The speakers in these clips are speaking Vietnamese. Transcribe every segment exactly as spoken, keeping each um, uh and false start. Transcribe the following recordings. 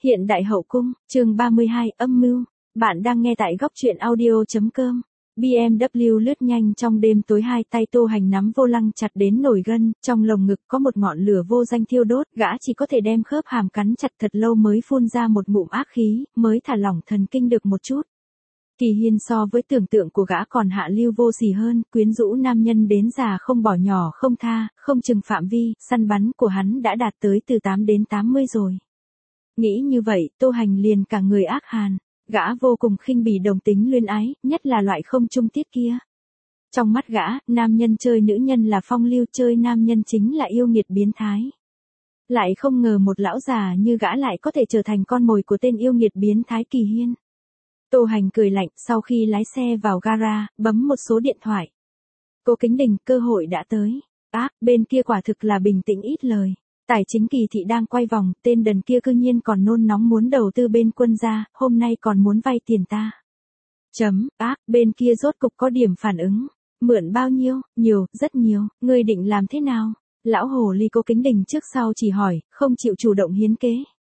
Hiện đại hậu cung, chương ba mươi hai, âm mưu. Bạn đang nghe tại góc truyện audio chấm com. bê em vê lướt nhanh trong đêm tối, hai tay Tô Hành nắm vô lăng chặt đến nổi gân, trong lồng ngực có một ngọn lửa vô danh thiêu đốt, gã chỉ có thể đem khớp hàm cắn chặt thật lâu mới phun ra một ngụm ác khí, mới thả lỏng thần kinh được một chút. Kỳ Hiên so với tưởng tượng của gã còn hạ lưu vô sỉ hơn, quyến rũ nam nhân đến già không bỏ nhỏ không tha, không chừng phạm vi, săn bắn của hắn đã đạt tới từ tám đến tám mươi rồi. Nghĩ như vậy, Tô Hành liền cả người ác hàn, gã vô cùng khinh bỉ đồng tính luyến ái, nhất là loại không trung tiết kia. Trong mắt gã, nam nhân chơi nữ nhân là phong lưu, chơi nam nhân chính là yêu nghiệt biến thái. Lại không ngờ một lão già như gã lại có thể trở thành con mồi của tên yêu nghiệt biến thái Kỳ Hiên. Tô Hành cười lạnh, sau khi lái xe vào gara, bấm một số điện thoại. Cố Kính Đình, cơ hội đã tới. Ác, à, bên kia quả thực là bình tĩnh ít lời. Tài chính Kỳ thị đang quay vòng, tên đần kia cư nhiên còn nôn nóng muốn đầu tư bên Quân gia, hôm nay còn muốn vay tiền ta. Chấm, ác, à, bên kia rốt cục có điểm phản ứng. Mượn bao nhiêu? Nhiều, rất nhiều, ngươi định làm thế nào? Lão hồ ly Cố Kính Đình trước sau chỉ hỏi, không chịu chủ động hiến kế.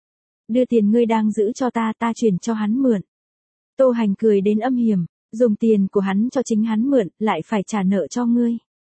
Đưa tiền ngươi đang giữ cho ta, ta chuyển cho hắn mượn. Tô Hành cười đến âm hiểm, dùng tiền của hắn cho chính hắn mượn, lại phải trả nợ cho ngươi.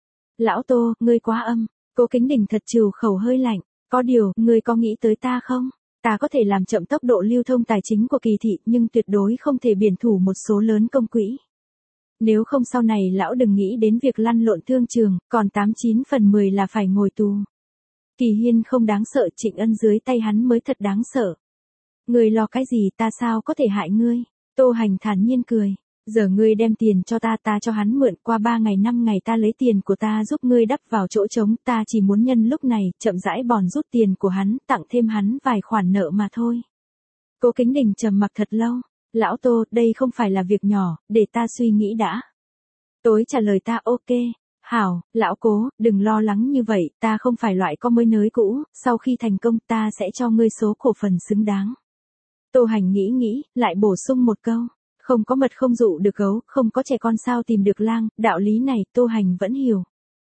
Lão Tô, ngươi quá âm. Cố Kính Đình thật trừu khẩu hơi lạnh, có điều, ngươi có nghĩ tới ta không? Ta có thể làm chậm tốc độ lưu thông tài chính của Kỳ thị, nhưng tuyệt đối không thể biển thủ một số lớn công quỹ. Nếu không sau này lão đừng nghĩ đến việc lăn lộn thương trường, còn tám chín phần mười là phải ngồi tù. Kỳ Hiên không đáng sợ, Trịnh Ân dưới tay hắn mới thật đáng sợ. Ngươi lo cái gì, ta sao có thể hại ngươi? Tô Hành thản nhiên cười. Giờ ngươi đem tiền cho ta, ta cho hắn mượn, qua ba ngày năm ngày ta lấy tiền của ta giúp ngươi đắp vào chỗ trống, ta chỉ muốn nhân lúc này, chậm rãi bòn rút tiền của hắn, tặng thêm hắn vài khoản nợ mà thôi. Cố Kính Đình trầm mặc thật lâu. Lão Tô, đây không phải là việc nhỏ, để ta suy nghĩ đã. Tối trả lời ta, ok. Hảo, lão Cố, đừng lo lắng như vậy, ta không phải loại có mới nới cũ, sau khi thành công ta sẽ cho ngươi số cổ phần xứng đáng. Tô Hành nghĩ nghĩ, lại bổ sung một câu. Không có mật không dụ được gấu, không có trẻ con sao tìm được lang, đạo lý này Tô Hành vẫn hiểu.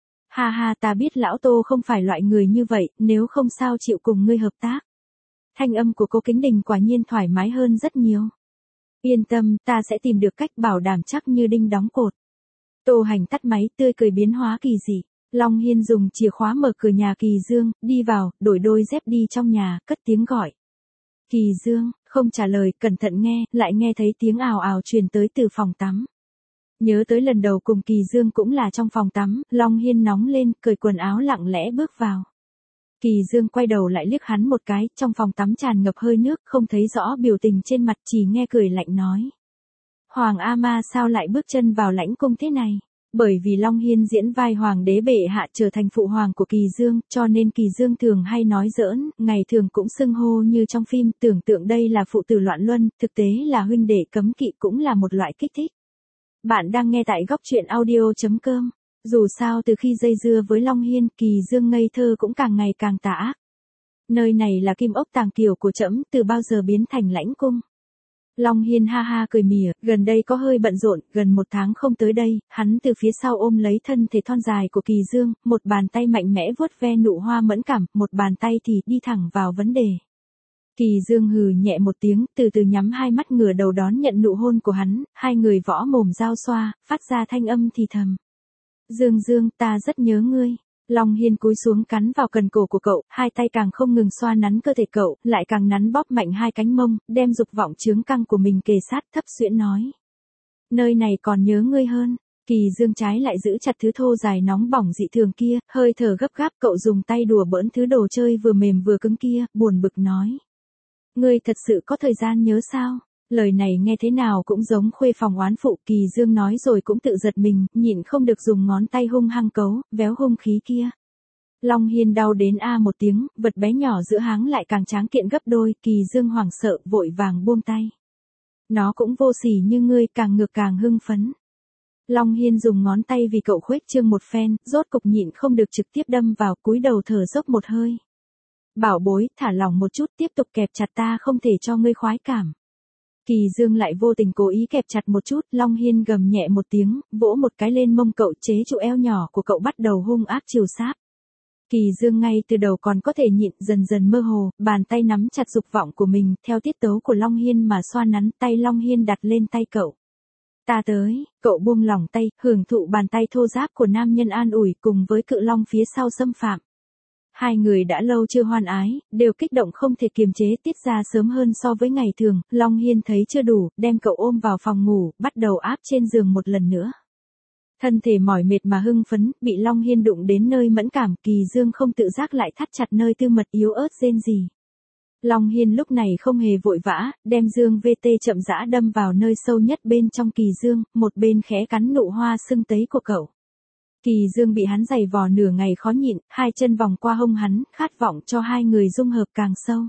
Ha ha, ta biết lão Tô không phải loại người như vậy, nếu không sao chịu cùng ngươi hợp tác. Thanh âm của Cố Kính Đình quả nhiên thoải mái hơn rất nhiều. Yên tâm, ta sẽ tìm được cách bảo đảm chắc như đinh đóng cột. Tô Hành tắt máy, tươi cười biến hóa kỳ dị. Long Hiên dùng chìa khóa mở cửa nhà Kỳ Dương, đi vào, đổi đôi dép đi trong nhà, cất tiếng gọi. Kỳ Dương, không trả lời, cẩn thận nghe, lại nghe thấy tiếng ào ào truyền tới từ phòng tắm. Nhớ tới lần đầu cùng Kỳ Dương cũng là trong phòng tắm, Long Hiên nóng lên, cởi quần áo lặng lẽ bước vào. Kỳ Dương quay đầu lại liếc hắn một cái, trong phòng tắm tràn ngập hơi nước, không thấy rõ biểu tình trên mặt, chỉ nghe cười lạnh nói. Hoàng A Ma sao lại bước chân vào lãnh cung thế này? Bởi vì Long Hiên diễn vai hoàng đế bệ hạ trở thành phụ hoàng của Kỳ Dương, cho nên Kỳ Dương thường hay nói giỡn, ngày thường cũng xưng hô như trong phim, tưởng tượng đây là phụ tử loạn luân, thực tế là huynh đệ cấm kỵ, cũng là một loại kích thích. Bạn đang nghe tại góc truyện audio chấm com. Dù sao từ khi dây dưa với Long Hiên, Kỳ Dương ngây thơ cũng càng ngày càng tà ác. Nơi này là kim ốc tàng kiều của trẫm, từ bao giờ biến thành lãnh cung? Long Hiên ha ha cười mỉa, gần đây có hơi bận rộn, gần một tháng không tới đây, hắn từ phía sau ôm lấy thân thể thon dài của Kỳ Dương, một bàn tay mạnh mẽ vuốt ve nụ hoa mẫn cảm, một bàn tay thì đi thẳng vào vấn đề. Kỳ Dương hừ nhẹ một tiếng, từ từ nhắm hai mắt ngửa đầu đón nhận nụ hôn của hắn, hai người võ mồm giao xoa, phát ra thanh âm thì thầm. Dương Dương, ta rất nhớ ngươi. Long Hiên cúi xuống cắn vào cần cổ của cậu, hai tay càng không ngừng xoa nắn cơ thể cậu, lại càng nắn bóp mạnh hai cánh mông, đem dục vọng chướng căng của mình kề sát, thấp xuyễn nói. Nơi này còn nhớ ngươi hơn. Kỳ Dương trái lại giữ chặt thứ thô dài nóng bỏng dị thường kia, hơi thở gấp gáp, cậu dùng tay đùa bỡn thứ đồ chơi vừa mềm vừa cứng kia, buồn bực nói. Ngươi thật sự có thời gian nhớ sao? Lời này nghe thế nào cũng giống khuê phòng oán phụ, Kỳ Dương nói rồi cũng tự giật mình, nhịn không được dùng ngón tay hung hăng cấu, véo hung khí kia. Long Hiên đau đến a một tiếng, vật bé nhỏ giữa háng lại càng tráng kiện gấp đôi, Kỳ Dương hoảng sợ, vội vàng buông tay. Nó cũng vô sỉ như ngươi, càng ngược càng hưng phấn. Long Hiên dùng ngón tay vì cậu khuếch trương một phen, rốt cục nhịn không được trực tiếp đâm vào, cúi đầu thở dốc một hơi. Bảo bối, thả lỏng một chút, tiếp tục kẹp chặt ta, không thể cho ngươi khoái cảm. Kỳ Dương lại vô tình cố ý kẹp chặt một chút, Long Hiên gầm nhẹ một tiếng, vỗ một cái lên mông cậu, chế trụ eo nhỏ của cậu bắt đầu hung ác chiều sáp. Kỳ Dương ngay từ đầu còn có thể nhịn, dần dần mơ hồ, bàn tay nắm chặt dục vọng của mình, theo tiết tấu của Long Hiên mà xoa nắn, tay Long Hiên đặt lên tay cậu. Ta tới, cậu buông lỏng tay, hưởng thụ bàn tay thô ráp của nam nhân an ủi cùng với cự long phía sau xâm phạm. Hai người đã lâu chưa hoan ái, đều kích động không thể kiềm chế, tiết ra sớm hơn so với ngày thường. Long Hiên thấy chưa đủ, đem cậu ôm vào phòng ngủ, bắt đầu áp trên giường một lần nữa. Thân thể mỏi mệt mà hưng phấn, bị Long Hiên đụng đến nơi mẫn cảm, Kỳ Dương không tự giác lại thắt chặt nơi tư mật yếu ớt rên rỉ. Long Hiên lúc này không hề vội vã, đem dương vê tê chậm rãi đâm vào nơi sâu nhất bên trong Kỳ Dương, một bên khẽ cắn nụ hoa sưng tấy của cậu. Kỳ Dương bị hắn giày vò nửa ngày khó nhịn, hai chân vòng qua hông hắn, khát vọng cho hai người dung hợp càng sâu.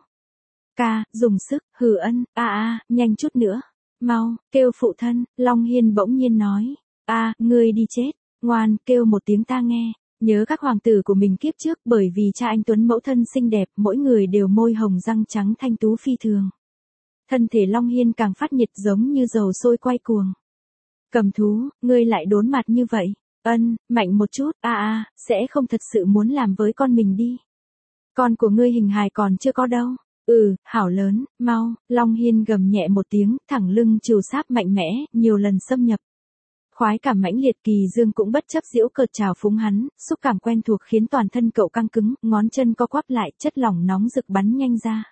Ca, dùng sức, hừ ân, a a, nhanh chút nữa, mau, kêu phụ thân. Long Hiên bỗng nhiên nói, a, ngươi đi chết, ngoan, kêu một tiếng ta nghe. Nhớ các hoàng tử của mình kiếp trước, bởi vì cha anh tuấn mẫu thân xinh đẹp, mỗi người đều môi hồng răng trắng thanh tú phi thường. Thân thể Long Hiên càng phát nhiệt giống như dầu sôi quay cuồng. Cầm thú, ngươi lại đốn mặt như vậy. Ân, mạnh một chút, a a, sẽ không thật sự muốn làm với con mình đi. Con của ngươi hình hài còn chưa có đâu. Ừ, hảo lớn, mau. Long Hiên gầm nhẹ một tiếng, thẳng lưng trừ sáp mạnh mẽ, nhiều lần xâm nhập. Khoái cảm mãnh liệt, Kỳ Dương cũng bất chấp giễu cợt trào phúng hắn, xúc cảm quen thuộc khiến toàn thân cậu căng cứng, ngón chân co quắp lại, chất lỏng nóng rực bắn nhanh ra.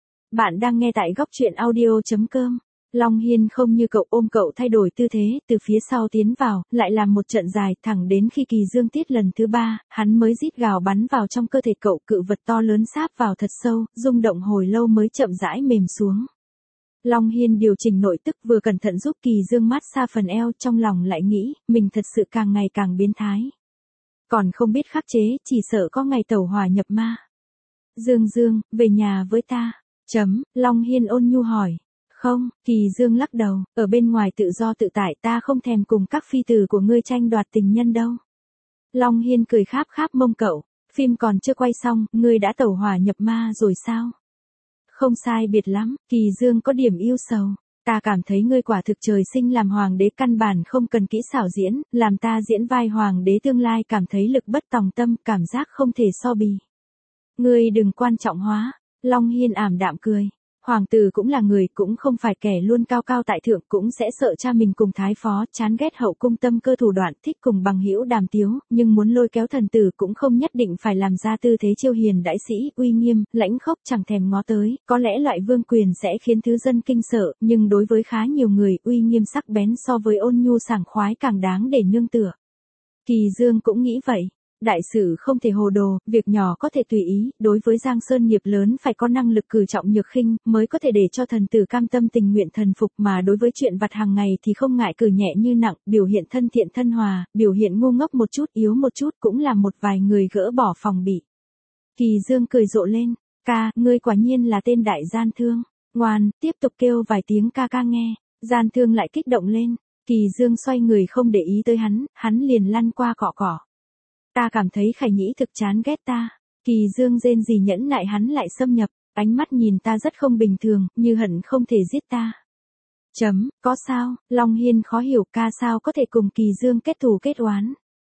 Bạn đang nghe tại góc truyện audio chấm com. Long Hiên không như cậu, ôm cậu thay đổi tư thế, từ phía sau tiến vào, lại làm một trận dài, thẳng đến khi Kỳ Dương tiết lần thứ ba, hắn mới rít gào bắn vào trong cơ thể cậu, cự vật to lớn sáp vào thật sâu, rung động hồi lâu mới chậm rãi mềm xuống. Long Hiên điều chỉnh nội tức, vừa cẩn thận giúp Kỳ Dương mát xa phần eo, trong lòng lại nghĩ, mình thật sự càng ngày càng biến thái. Còn không biết khắc chế, chỉ sợ có ngày tẩu hỏa nhập ma. Dương Dương, về nhà với ta. Chấm, Long Hiên ôn nhu hỏi. Không, Kỳ Dương lắc đầu, ở bên ngoài tự do tự tại, ta không thèm cùng các phi tử của ngươi tranh đoạt tình nhân đâu. Long Hiên cười kháp kháp mông cậu, phim còn chưa quay xong, ngươi đã tẩu hỏa nhập ma rồi sao? Không sai biệt lắm, Kỳ Dương có điểm yêu sầu. Ta cảm thấy ngươi quả thực trời sinh làm hoàng đế, căn bản không cần kỹ xảo diễn, làm ta diễn vai hoàng đế tương lai cảm thấy lực bất tòng tâm, cảm giác không thể so bì. Ngươi đừng quan trọng hóa. Long Hiên ảm đạm cười. Hoàng tử cũng là người, cũng không phải kẻ luôn cao cao tại thượng, cũng sẽ sợ cha mình cùng thái phó, chán ghét hậu cung tâm cơ thủ đoạn, thích cùng bằng hữu đàm tiếu, nhưng muốn lôi kéo thần tử cũng không nhất định phải làm ra tư thế chiêu hiền đại sĩ, uy nghiêm, lãnh khốc chẳng thèm ngó tới, có lẽ loại vương quyền sẽ khiến thứ dân kinh sợ, nhưng đối với khá nhiều người, uy nghiêm sắc bén so với ôn nhu sảng khoái càng đáng để nương tựa. Kỳ Dương cũng nghĩ vậy. Đại sự không thể hồ đồ, việc nhỏ có thể tùy ý, đối với Giang Sơn nghiệp lớn phải có năng lực cử trọng nhược khinh, mới có thể để cho thần tử cam tâm tình nguyện thần phục, mà đối với chuyện vặt hàng ngày thì không ngại cử nhẹ như nặng, biểu hiện thân thiện thân hòa, biểu hiện ngu ngốc một chút, yếu một chút cũng là một vài người gỡ bỏ phòng bị. Kỳ Dương cười rộ lên, ca, ngươi quả nhiên là tên đại gian thương, ngoan, tiếp tục kêu vài tiếng ca ca nghe. Gian thương lại kích động lên, Kỳ Dương xoay người không để ý tới hắn, hắn liền lăn qua cọ cỏ. Ta cảm thấy Khải Nhĩ thực chán ghét ta. Kỳ Dương rên rỉ nhẫn nại, hắn lại xâm nhập, ánh mắt nhìn ta rất không bình thường, như hận không thể giết ta. Chấm, có sao? Long Hiên khó hiểu, ca sao có thể cùng Kỳ Dương kết thù kết oán.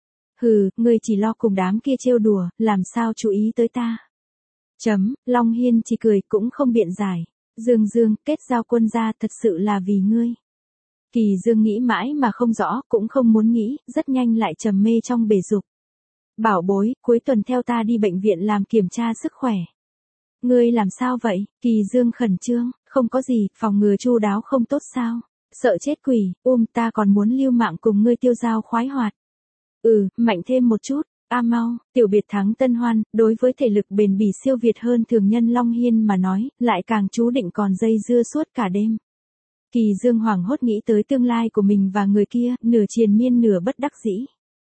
Hừ, ngươi chỉ lo cùng đám kia trêu đùa, làm sao chú ý tới ta. Chấm, Long Hiên chỉ cười cũng không biện giải. Dương Dương, kết giao quân gia thật sự là vì ngươi. Kỳ Dương nghĩ mãi mà không rõ, cũng không muốn nghĩ, rất nhanh lại trầm mê trong bể dục. Bảo bối, cuối tuần theo ta đi bệnh viện làm kiểm tra sức khỏe. Ngươi làm sao vậy? Kỳ Dương khẩn trương, không có gì, phòng ngừa chu đáo không tốt sao? Sợ chết quỷ, ôm ta còn muốn lưu mạng cùng ngươi tiêu dao khoái hoạt. Ừ, mạnh thêm một chút, a mau, tiểu biệt thắng tân hoan, đối với thể lực bền bỉ siêu việt hơn thường nhân Long Hiên mà nói, lại càng chú định còn dây dưa suốt cả đêm. Kỳ Dương hoảng hốt nghĩ tới tương lai của mình và người kia, nửa triền miên nửa bất đắc dĩ.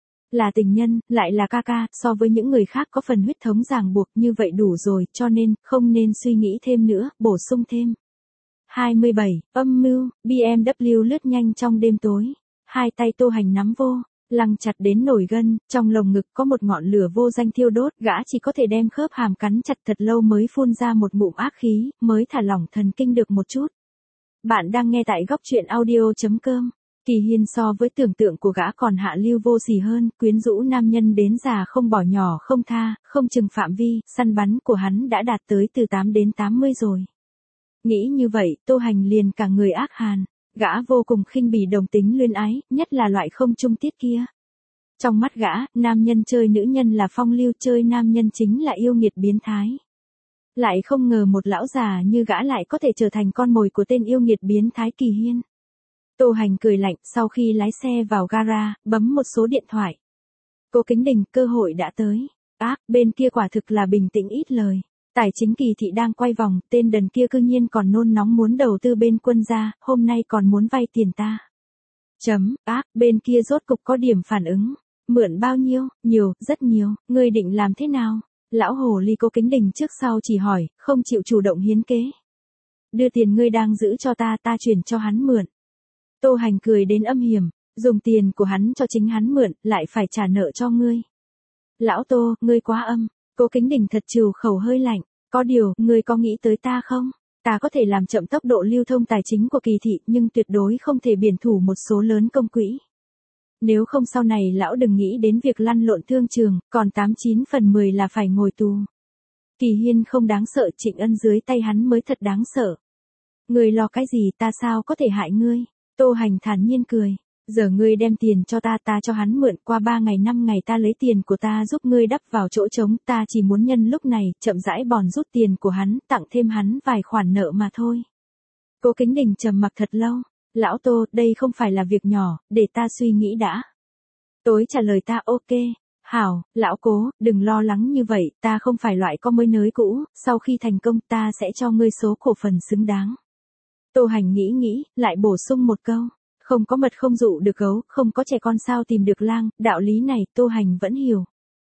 Là tình nhân, lại là ca ca, so với những người khác có phần huyết thống ràng buộc, như vậy đủ rồi, cho nên, không nên suy nghĩ thêm nữa, bổ sung thêm. hai mươi bảy, âm mưu, bê em vê lướt nhanh trong đêm tối. Hai tay Tô Hành nắm vô, lăng chặt đến nổi gân, trong lồng ngực có một ngọn lửa vô danh thiêu đốt, gã chỉ có thể đem khớp hàm cắn chặt thật lâu mới phun ra một ngụm ác khí, mới thả lỏng thần kinh được một chút. Bạn đang nghe tại góc truyện audio chấm com. Kỳ Hiên so với tưởng tượng của gã còn hạ lưu vô sỉ hơn, quyến rũ nam nhân đến già không bỏ nhỏ không tha, không chừng phạm vi, săn bắn của hắn đã đạt tới từ tám đến tám mươi rồi. Nghĩ như vậy, Tô Hành liền cả người ác hàn, gã vô cùng khinh bỉ đồng tính luyến ái, nhất là loại không trung tiết kia. Trong mắt gã, nam nhân chơi nữ nhân là phong lưu, chơi nam nhân chính là yêu nghiệt biến thái. Lại không ngờ một lão già như gã lại có thể trở thành con mồi của tên yêu nghiệt biến thái Kỳ Hiên. Tô Hành cười lạnh, sau khi lái xe vào gara, bấm một số điện thoại. Cố Kính Đình, cơ hội đã tới. Ác, bên kia quả thực là bình tĩnh ít lời. Tài chính Kỳ thị đang quay vòng, tên đần kia cư nhiên còn nôn nóng muốn đầu tư bên Quân gia, hôm nay còn muốn vay tiền ta. Chấm, ác, bên kia rốt cục có điểm phản ứng. Mượn bao nhiêu? Nhiều, rất nhiều, ngươi định làm thế nào? Lão hồ ly Cố Kính Đình trước sau chỉ hỏi, không chịu chủ động hiến kế. Đưa tiền ngươi đang giữ cho ta, ta chuyển cho hắn mượn. Tô Hành cười đến âm hiểm, dùng tiền của hắn cho chính hắn mượn, lại phải trả nợ cho ngươi. Lão Tô, ngươi quá âm. Cố Kính Đình thật trừu khẩu hơi lạnh, có điều, ngươi có nghĩ tới ta không? Ta có thể làm chậm tốc độ lưu thông tài chính của Kỳ thị, nhưng tuyệt đối không thể biển thủ một số lớn công quỹ. Nếu không sau này lão đừng nghĩ đến việc lăn lộn thương trường, còn tám chín phần mười là phải ngồi tù. Kỳ Hiên không đáng sợ, Trịnh Ân dưới tay hắn mới thật đáng sợ. Ngươi lo cái gì, ta sao có thể hại ngươi? Tô Hành thản nhiên cười. Giờ ngươi đem tiền cho ta, ta cho hắn mượn, qua ba ngày năm ngày ta lấy tiền của ta giúp ngươi đắp vào chỗ trống, ta chỉ muốn nhân lúc này, chậm rãi bòn rút tiền của hắn, tặng thêm hắn vài khoản nợ mà thôi. Cố Kính Đình trầm mặc thật lâu. Lão Tô, đây không phải là việc nhỏ, để ta suy nghĩ đã. Tối trả lời ta ok. Hảo, lão Cố, đừng lo lắng như vậy, ta không phải loại có mới nới cũ, sau khi thành công ta sẽ cho ngươi số cổ phần xứng đáng. Tô Hành nghĩ nghĩ, lại bổ sung một câu. Không có mật không dụ được gấu, không có trẻ con sao tìm được lang, đạo lý này Tô Hành vẫn hiểu.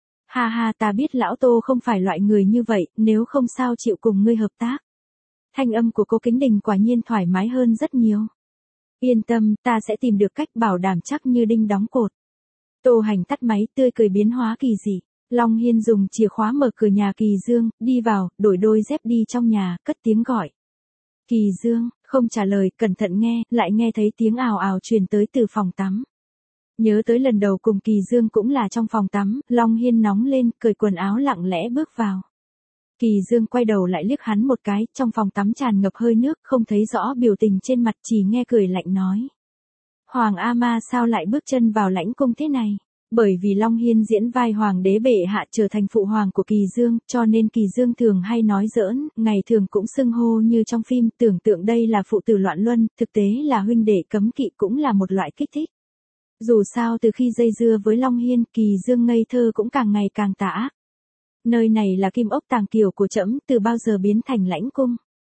Ha ha, ta biết lão Tô không phải loại người như vậy, nếu không sao chịu cùng ngươi hợp tác. Thanh âm của Cố Kính Đình quả nhiên thoải mái hơn rất nhiều. Yên tâm, ta sẽ tìm được cách bảo đảm chắc như đinh đóng cột. Tô Hành tắt máy, tươi cười biến hóa kỳ dị. Long Hiên dùng chìa khóa mở cửa nhà Kỳ Dương, đi vào, đổi đôi dép đi trong nhà, cất tiếng gọi. Kỳ Dương, không trả lời, cẩn thận nghe, lại nghe thấy tiếng ào ào truyền tới từ phòng tắm. Nhớ tới lần đầu cùng Kỳ Dương cũng là trong phòng tắm, Long Hiên nóng lên, cởi quần áo lặng lẽ bước vào. Kỳ Dương quay đầu lại liếc hắn một cái, trong phòng tắm tràn ngập hơi nước, không thấy rõ biểu tình trên mặt, chỉ nghe cười lạnh nói. Hoàng A Ma sao lại bước chân vào lãnh cung thế này? Bởi vì Long Hiên diễn vai hoàng đế bệ hạ trở thành phụ hoàng của Kỳ Dương, cho nên Kỳ Dương thường hay nói giỡn, ngày thường cũng xưng hô như trong phim, tưởng tượng đây là phụ tử loạn luân, thực tế là huynh đệ cấm kỵ cũng là một loại kích thích. Dù sao từ khi dây dưa với Long Hiên, Kỳ Dương ngây thơ cũng càng ngày càng tà ác. Nơi này là kim ốc tàng kiều của trẫm, từ bao giờ biến thành lãnh cung.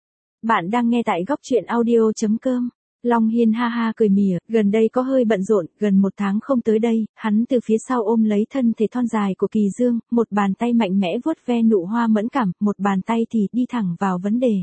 Bạn đang nghe tại góc truyện audio chấm com. Long Hiên ha ha cười mỉa, gần đây có hơi bận rộn, gần một tháng không tới đây, hắn từ phía sau ôm lấy thân thể thon dài của Kỳ Dương, một bàn tay mạnh mẽ vuốt ve nụ hoa mẫn cảm, một bàn tay thì đi thẳng vào vấn đề.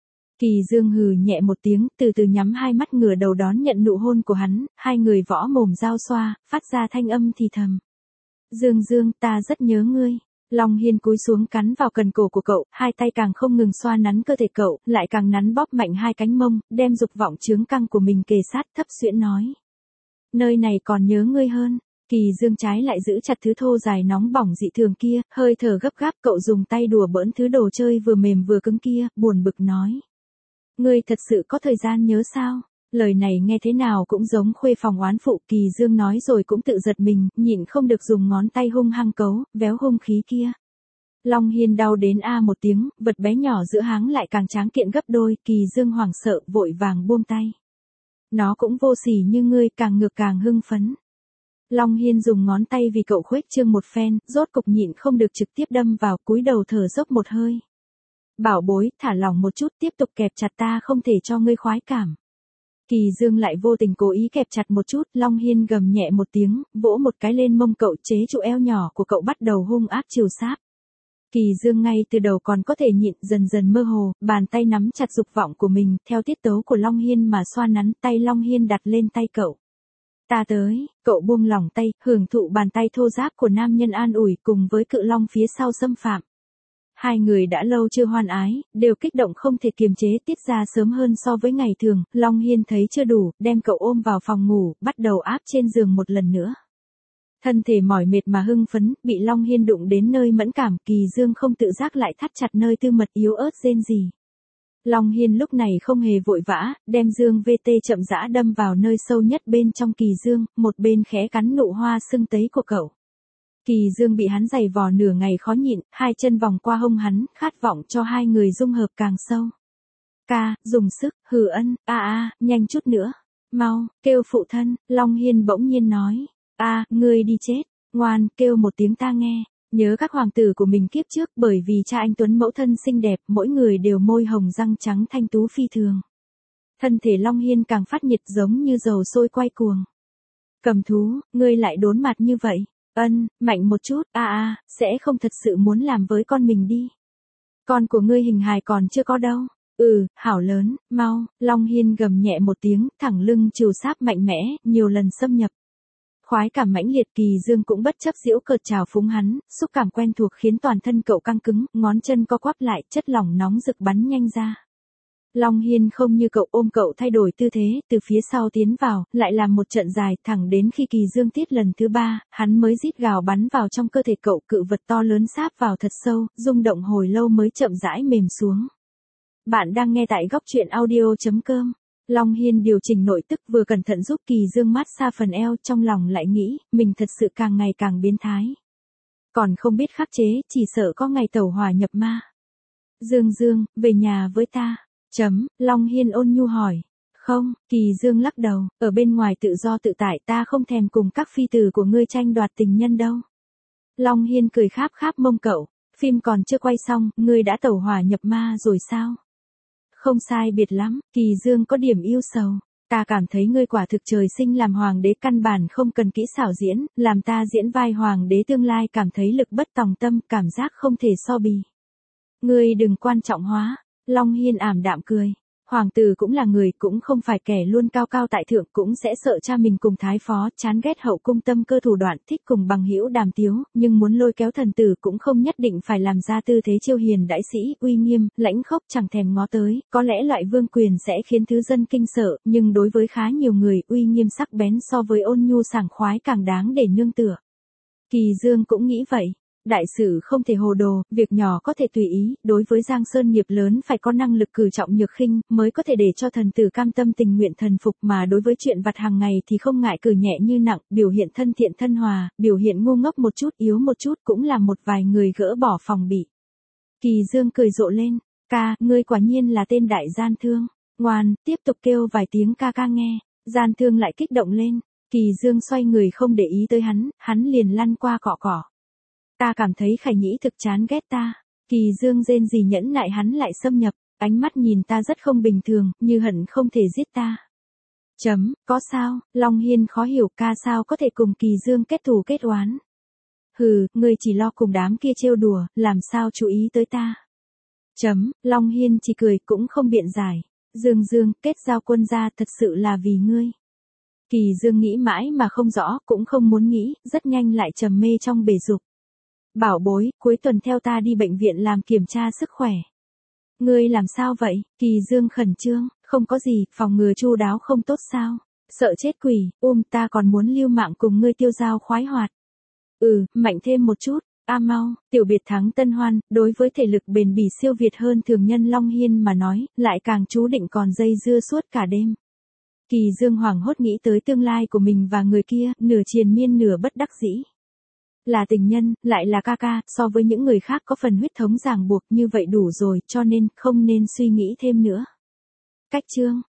Kỳ Dương hừ nhẹ một tiếng, từ từ nhắm hai mắt ngửa đầu đón nhận nụ hôn của hắn, hai người võ mồm giao xoa, phát ra thanh âm thì thầm. Dương Dương, ta rất nhớ ngươi. Long Hiên cúi xuống cắn vào cần cổ của cậu, hai tay càng không ngừng xoa nắn cơ thể cậu, lại càng nắn bóp mạnh hai cánh mông, đem dục vọng chướng căng của mình kề sát, thấp xuyễn nói. Nơi này còn nhớ ngươi hơn. Kỳ Dương trái lại giữ chặt thứ thô dài nóng bỏng dị thường kia, hơi thở gấp gáp, cậu dùng tay đùa bỡn thứ đồ chơi vừa mềm vừa cứng kia, buồn bực nói. Ngươi thật sự có thời gian nhớ sao? Lời này nghe thế nào cũng giống khuê phòng oán phụ, Kỳ Dương nói rồi cũng tự giật mình, nhịn không được dùng ngón tay hung hăng cấu, véo hung khí kia. Long Hiên đau đến a một tiếng, vật bé nhỏ giữa háng lại càng tráng kiện gấp đôi, Kỳ Dương hoảng sợ, vội vàng buông tay. Nó cũng vô sỉ như ngươi, càng ngược càng hưng phấn. Long Hiên dùng ngón tay vì cậu khuếch trương một phen, rốt cục nhịn không được trực tiếp đâm vào, cúi đầu thở dốc một hơi. Bảo bối, thả lỏng một chút, tiếp tục kẹp chặt ta, không thể cho ngươi khoái cảm. Kỳ Dương lại vô tình cố ý kẹp chặt một chút, Long Hiên gầm nhẹ một tiếng, vỗ một cái lên mông cậu, chế trụ eo nhỏ của cậu bắt đầu hung ác chiều sáp. Kỳ Dương ngay từ đầu còn có thể nhịn, dần dần mơ hồ, bàn tay nắm chặt dục vọng của mình, theo tiết tấu của Long Hiên mà xoa nắn, tay Long Hiên đặt lên tay cậu. Ta tới, cậu buông lỏng tay, hưởng thụ bàn tay thô ráp của nam nhân an ủi cùng với cự long phía sau xâm phạm. Hai người đã lâu chưa hoan ái, đều kích động không thể kiềm chế tiết ra sớm hơn so với ngày thường, Long Hiên thấy chưa đủ, đem cậu ôm vào phòng ngủ, bắt đầu áp trên giường một lần nữa. Thân thể mỏi mệt mà hưng phấn, bị Long Hiên đụng đến nơi mẫn cảm, Kỳ Dương không tự giác lại thắt chặt nơi tư mật yếu ớt rên rỉ. Long Hiên lúc này không hề vội vã, đem dương vê tê chậm rãi đâm vào nơi sâu nhất bên trong Kỳ Dương, một bên khẽ cắn nụ hoa sưng tấy của cậu. Kỳ Dương bị hắn giày vò nửa ngày khó nhịn, hai chân vòng qua hông hắn, khát vọng cho hai người dung hợp càng sâu. Ca, dùng sức, hừ ân, a a, nhanh chút nữa. Mau, kêu phụ thân, Long Hiên bỗng nhiên nói. A, ngươi đi chết, ngoan, kêu một tiếng ta nghe. Nhớ các hoàng tử của mình kiếp trước bởi vì cha anh Tuấn mẫu thân xinh đẹp, mỗi người đều môi hồng răng trắng thanh tú phi thường. Thân thể Long Hiên càng phát nhiệt giống như dầu sôi quay cuồng. Cầm thú, ngươi lại đốn mặt như vậy. Ân, mạnh một chút, a a, sẽ không thật sự muốn làm với con mình đi. Con của ngươi hình hài còn chưa có đâu. Ừ, hảo lớn, mau, Long Hiên gầm nhẹ một tiếng, thẳng lưng trừ sáp mạnh mẽ, nhiều lần xâm nhập. Khoái cảm mãnh liệt, Kỳ Dương cũng bất chấp giễu cợt trào phúng hắn, xúc cảm quen thuộc khiến toàn thân cậu căng cứng, ngón chân co quắp lại, chất lỏng nóng rực bắn nhanh ra. Long Hiên không như cậu ôm cậu thay đổi tư thế, từ phía sau tiến vào, lại làm một trận dài, thẳng đến khi Kỳ Dương tiết lần thứ ba, hắn mới rít gào bắn vào trong cơ thể cậu, cự vật to lớn sáp vào thật sâu, rung động hồi lâu mới chậm rãi mềm xuống. Bạn đang nghe tại góc truyện audio chấm com. Long Hiên điều chỉnh nội tức vừa cẩn thận giúp Kỳ Dương mát xa phần eo, trong lòng lại nghĩ, mình thật sự càng ngày càng biến thái. Còn không biết khắc chế, chỉ sợ có ngày tẩu hỏa nhập ma. Dương Dương, về nhà với ta. Chấm, Long Hiên ôn nhu hỏi. Không, Kỳ Dương lắc đầu, ở bên ngoài tự do tự tại, ta không thèm cùng các phi tử của ngươi tranh đoạt tình nhân đâu. Long Hiên cười kháp kháp mông cậu, phim còn chưa quay xong, ngươi đã tẩu hỏa nhập ma rồi sao? Không sai biệt lắm, Kỳ Dương có điểm yêu sầu. Ta cảm thấy ngươi quả thực trời sinh làm hoàng đế, căn bản không cần kỹ xảo diễn, làm ta diễn vai hoàng đế tương lai cảm thấy lực bất tòng tâm, cảm giác không thể so bì. Ngươi đừng quan trọng hóa, Long Hiên ảm đạm cười. Hoàng tử cũng là người, cũng không phải kẻ luôn cao cao tại thượng, cũng sẽ sợ cha mình cùng thái phó, chán ghét hậu cung tâm cơ thủ đoạn, thích cùng bằng hữu đàm tiếu, nhưng muốn lôi kéo thần tử cũng không nhất định phải làm ra tư thế chiêu hiền đại sĩ, uy nghiêm, lãnh khốc chẳng thèm ngó tới, có lẽ loại vương quyền sẽ khiến thứ dân kinh sợ, nhưng đối với khá nhiều người, uy nghiêm sắc bén so với ôn nhu sảng khoái càng đáng để nương tựa. Kỳ Dương cũng nghĩ vậy. Đại sự không thể hồ đồ, việc nhỏ có thể tùy ý, đối với Giang Sơn nghiệp lớn phải có năng lực cử trọng nhược khinh, mới có thể để cho thần tử cam tâm tình nguyện thần phục, mà đối với chuyện vặt hàng ngày thì không ngại cử nhẹ như nặng, biểu hiện thân thiện thân hòa, biểu hiện ngu ngốc một chút, yếu một chút cũng là một vài người gỡ bỏ phòng bị. Kỳ Dương cười rộ lên, ca, ngươi quả nhiên là tên đại gian thương, ngoan, tiếp tục kêu vài tiếng ca ca nghe, gian thương lại kích động lên, Kỳ Dương xoay người không để ý tới hắn, hắn liền lăn qua cọ cỏ. Ta cảm thấy Khải Nhĩ thực chán ghét ta. Kỳ Dương rên rỉ nhẫn nại hắn lại xâm nhập, ánh mắt nhìn ta rất không bình thường, như hận không thể giết ta. Chấm, có sao, Long Hiên khó hiểu, ca sao có thể cùng Kỳ Dương kết thù kết oán. Hừ, ngươi chỉ lo cùng đám kia trêu đùa, làm sao chú ý tới ta. Chấm, Long Hiên chỉ cười cũng không biện giải. Dương Dương, kết giao quân gia thật sự là vì ngươi. Kỳ Dương nghĩ mãi mà không rõ, cũng không muốn nghĩ, rất nhanh lại trầm mê trong bể dục. Bảo bối, cuối tuần theo ta đi bệnh viện làm kiểm tra sức khỏe. Ngươi làm sao vậy? Kỳ Dương khẩn trương, không có gì, phòng ngừa chu đáo không tốt sao? Sợ chết quỷ, ôm ta còn muốn lưu mạng cùng ngươi tiêu dao khoái hoạt. Ừ, mạnh thêm một chút, a mau, tiểu biệt thắng tân hoan, đối với thể lực bền bỉ siêu việt hơn thường nhân Long Hiên mà nói, lại càng chú định còn dây dưa suốt cả đêm. Kỳ Dương hoảng hốt nghĩ tới tương lai của mình và người kia, nửa triền miên nửa bất đắc dĩ. Là tình nhân, lại là ca ca, so với những người khác có phần huyết thống ràng buộc như vậy đủ rồi, cho nên không nên suy nghĩ thêm nữa. Cách chương